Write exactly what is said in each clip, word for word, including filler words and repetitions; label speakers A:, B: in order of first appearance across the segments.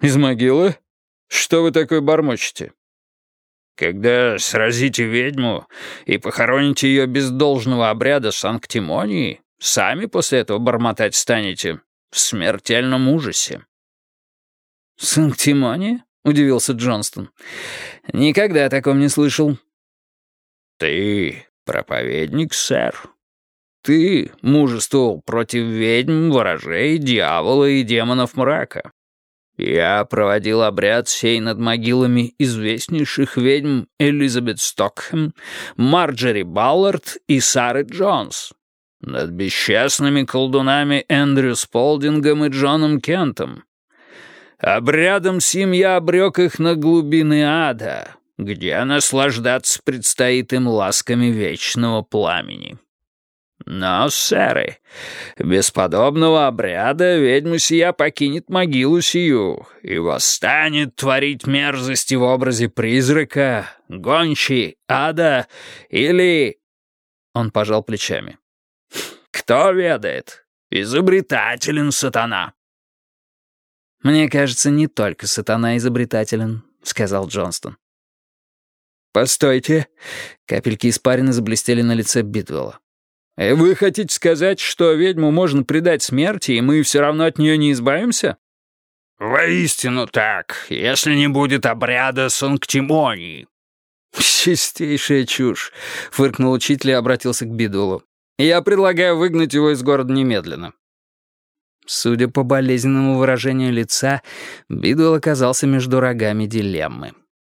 A: «Из могилы? Что вы такое бормочете?»
B: «Когда сразите ведьму и похороните ее без должного обряда санктимонии, сами после этого бормотать станете в смертельном ужасе».
A: «Санктимония?» — удивился Джонстон. «Никогда о таком не слышал».
B: «Ты проповедник, сэр. Ты мужествовал против ведьм, ворожей, дьявола и демонов мрака. Я проводил обряд сей над могилами известнейших ведьм Элизабет Стокхэм, Марджери Баллард и Сары Джонс, над бесчестными колдунами Эндрю Сполдингом и Джоном Кентом. Обрядом сим я обрек их на глубины ада, где наслаждаться предстоит им ласками вечного пламени. Но, сэры, без подобного обряда ведьма сия покинет могилу сию и восстанет творить мерзости в образе призрака, гончей, ада или...» Он пожал плечами. «Кто ведает? Изобретателен сатана».
A: «Мне кажется, не только сатана изобретателен», — сказал Джонстон.
B: «Постойте».
A: Капельки испарины заблестели на лице Бидвелла.
B: «Вы хотите сказать, что ведьму можно предать смерти, и мы все равно от нее не избавимся?» «Воистину так, если не будет обряда санктимонии».
A: «Чистейшая чушь», — фыркнул учитель и обратился к Бидвеллу. «Я предлагаю выгнать его из города немедленно». Судя по болезненному выражению лица, Бидвелл оказался между рогами дилеммы.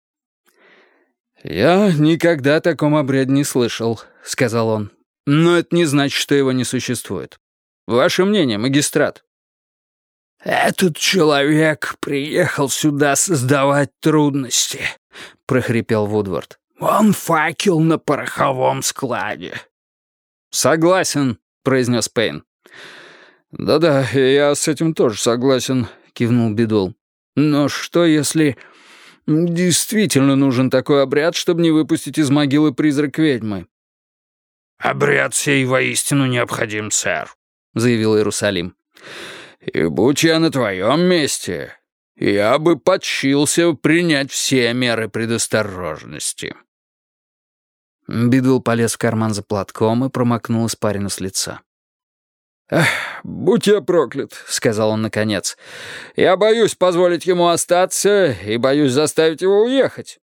A: «Я никогда о таком обряде не слышал», — сказал он. «Но это не значит, что его не существует. Ваше мнение, магистрат?»
B: «Этот человек приехал сюда создавать трудности», — прохрипел Вудвард. «Он факел на пороховом складе».
A: «Согласен», — произнес Пейн. «Да-да, я с этим тоже согласен», — кивнул Бидвелл. «Но что, если действительно нужен такой обряд, чтобы не выпустить из могилы призрак ведьмы?»
B: «Обряд сей воистину необходим, сэр», — заявил Иерусалим.
A: «И будь я на твоем месте, я бы подчился принять все меры предосторожности». Бидвелл полез в карман за платком и промокнул испарину с лица. «Эх, будь я проклят», — сказал он наконец. «Я боюсь позволить ему остаться и боюсь заставить его уехать».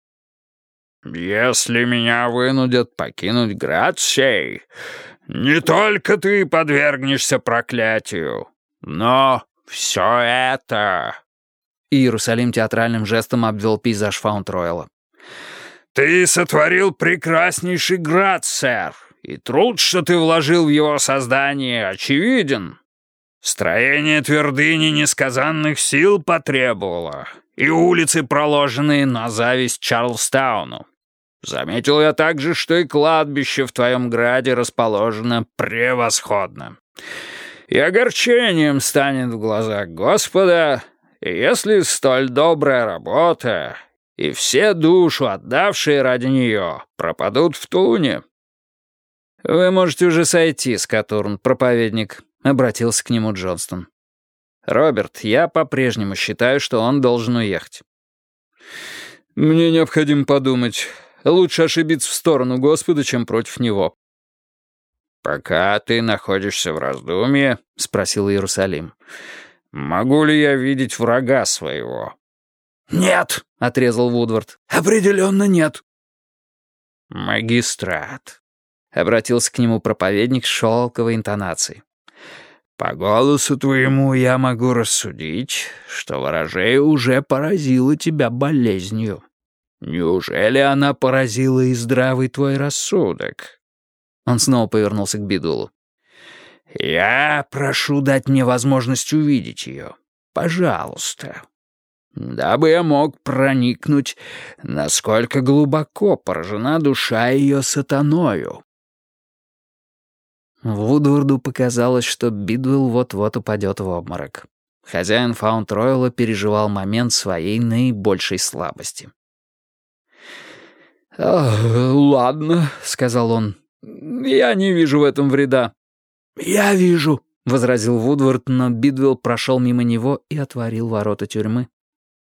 B: «Если меня вынудят покинуть град сей, не только ты подвергнешься проклятию, но все это...»
A: Иерусалим театральным жестом обвел пейзаж Фаунд-Ройла.
B: «Ты сотворил прекраснейший град, сэр, и труд, что ты вложил в его создание, очевиден. Строение твердыни несказанных сил потребовало, и улицы, проложенные на зависть Чарльстауну. Заметил я также, что и кладбище в твоем граде расположено превосходно. И огорчением станет в глазах Господа, если столь добрая работа и все душу, отдавшие ради нее, пропадут в туне». «Вы можете уже сойти, Скатурн, проповедник», — обратился к нему Джонстон. «Роберт, я по-прежнему считаю, что он должен уехать». «Мне необходимо подумать. Лучше ошибиться в сторону Господа, чем против него». «Пока ты находишься в раздумье, — спросил Иерусалим, — могу ли я видеть врага своего?»
A: «Нет», — отрезал Вудвард. «Определенно нет».
B: «Магистрат», —
A: обратился к нему проповедник с шелковой интонацией.
B: «По голосу твоему я могу рассудить, что ворожея уже поразила тебя болезнью. Неужели она поразила и здравый твой рассудок?»
A: Он снова повернулся к Бидулу.
B: «Я прошу дать мне возможность увидеть ее. Пожалуйста. Дабы я мог проникнуть, насколько глубоко поражена душа ее сатаною».
A: Вудварду показалось, что Бидвелл вот-вот упадет в обморок. Хозяин Фаунд-Ройла переживал момент своей наибольшей слабости.
B: «Ладно», — сказал он, — «я не вижу в этом вреда».
A: «Я вижу», — возразил Вудвард, но Бидвелл прошел мимо него и отворил ворота тюрьмы.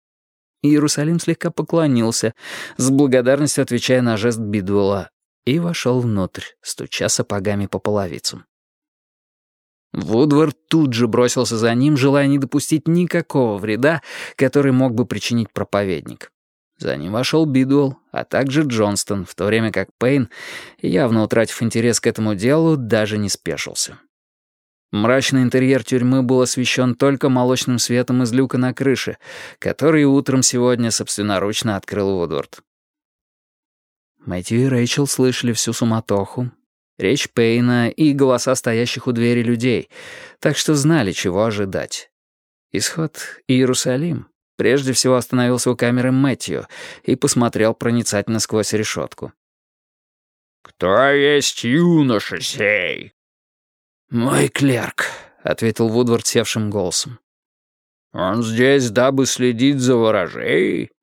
A: Иерусалим слегка поклонился, с благодарностью отвечая на жест Бидуэлла, и вошел внутрь, стуча сапогами по половицам. Вудвард тут же бросился за ним, желая не допустить никакого вреда, который мог бы причинить проповедник. За ним вошел Бидуэлл, а также Джонстон, в то время как Пейн, явно утратив интерес к этому делу, даже не спешился. Мрачный интерьер тюрьмы был освещен только молочным светом из люка на крыше, который утром сегодня собственноручно открыл Вудвард. Мэтью и Рэйчел слышали всю суматоху, речь Пейна и голоса стоящих у двери людей, так что знали, чего ожидать. Исход Иерусалим прежде всего остановился у камеры Мэтью и посмотрел проницательно сквозь решетку.
B: «Кто есть юноша сей?»
A: «Мой клерк», — ответил Вудвард севшим голосом.
B: «Он здесь, дабы следить за ворожей?»